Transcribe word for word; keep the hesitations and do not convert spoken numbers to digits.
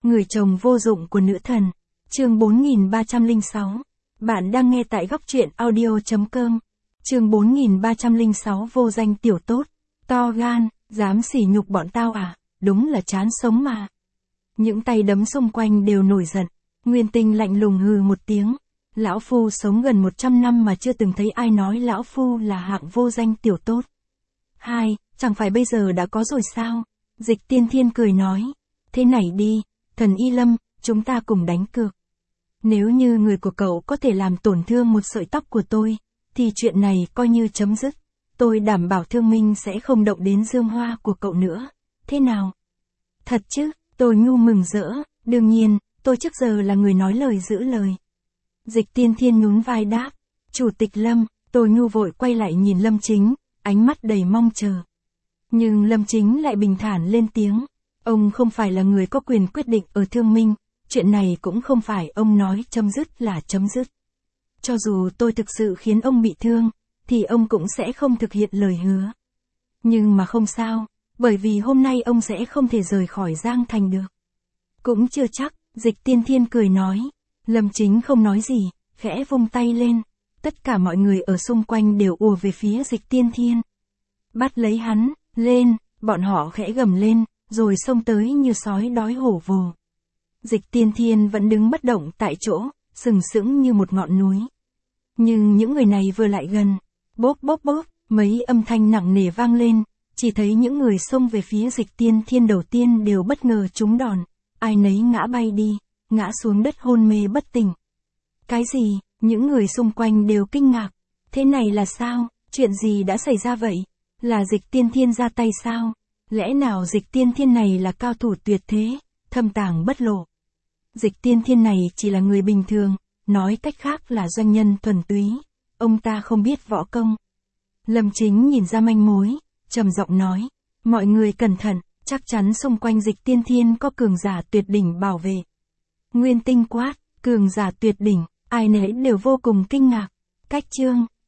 Người chồng vô dụng của nữ thần. Chương bốn nghìn ba trăm lẻ sáu. Bạn đang nghe tại góc truyện audio chấm com. Chương bốn nghìn ba trăm lẻ sáu. Vô danh tiểu tốt. To gan, dám sỉ nhục bọn tao à? Đúng là chán sống mà. Những tay đấm xung quanh đều nổi giận. Nguyên Tinh lạnh lùng hừ một tiếng. Lão Phu sống gần một trăm năm mà chưa từng thấy ai nói Lão Phu là hạng vô danh tiểu tốt. Hai, chẳng phải bây giờ đã có rồi sao? Dịch Tiên Thiên cười nói. Thế này đi, thần Y Lâm, chúng ta cùng đánh cược. Nếu như người của cậu có thể làm tổn thương một sợi tóc của tôi, thì chuyện này coi như chấm dứt. Tôi đảm bảo Thương Minh sẽ không động đến dương hoa của cậu nữa. Thế nào? Thật chứ? Tôi Nhu mừng rỡ. Đương nhiên, tôi trước giờ là người nói lời giữ lời. Dịch Tiên Thiên nhún vai đáp. Chủ tịch Lâm. Tôi Nhu vội quay lại nhìn Lâm Chính, ánh mắt đầy mong chờ. Nhưng Lâm Chính lại bình thản lên tiếng. Ông không phải là người có quyền quyết định ở Thương Minh. Chuyện này cũng không phải ông nói chấm dứt là chấm dứt. Cho dù tôi thực sự khiến ông bị thương, thì ông cũng sẽ không thực hiện lời hứa. Nhưng mà không sao, bởi vì hôm nay ông sẽ không thể rời khỏi Giang Thành được. Cũng chưa chắc, Dịch Tiên Thiên cười nói. Lâm Chính không nói gì, khẽ vung tay lên. Tất cả mọi người ở xung quanh đều ùa về phía Dịch Tiên Thiên. Bắt lấy hắn, lên, bọn họ khẽ gầm lên, rồi xông tới như sói đói hổ vồ. Dịch Tiên Thiên vẫn đứng bất động tại chỗ, sừng sững như một ngọn núi. Nhưng những người này vừa lại gần, bốp bốp bốp, mấy âm thanh nặng nề vang lên, chỉ thấy những người xông về phía Dịch Tiên Thiên đầu tiên đều bất ngờ trúng đòn, ai nấy ngã bay đi, ngã xuống đất hôn mê bất tỉnh. Cái gì? Những người xung quanh đều kinh ngạc. Thế này là sao? Chuyện gì đã xảy ra vậy? Là Dịch Tiên Thiên ra tay sao? Lẽ nào Dịch Tiên Thiên này là cao thủ tuyệt thế, thâm tàng bất lộ? Dịch Tiên Thiên này chỉ là người bình thường, nói cách khác là doanh nhân thuần túy. Ông ta không biết võ công. Lâm Chính nhìn ra manh mối, trầm giọng nói. Mọi người cẩn thận, chắc chắn xung quanh Dịch Tiên Thiên có cường giả tuyệt đỉnh bảo vệ. Nguyên Tinh quát, cường giả tuyệt đỉnh, ai nấy đều vô cùng kinh ngạc. Cách chương.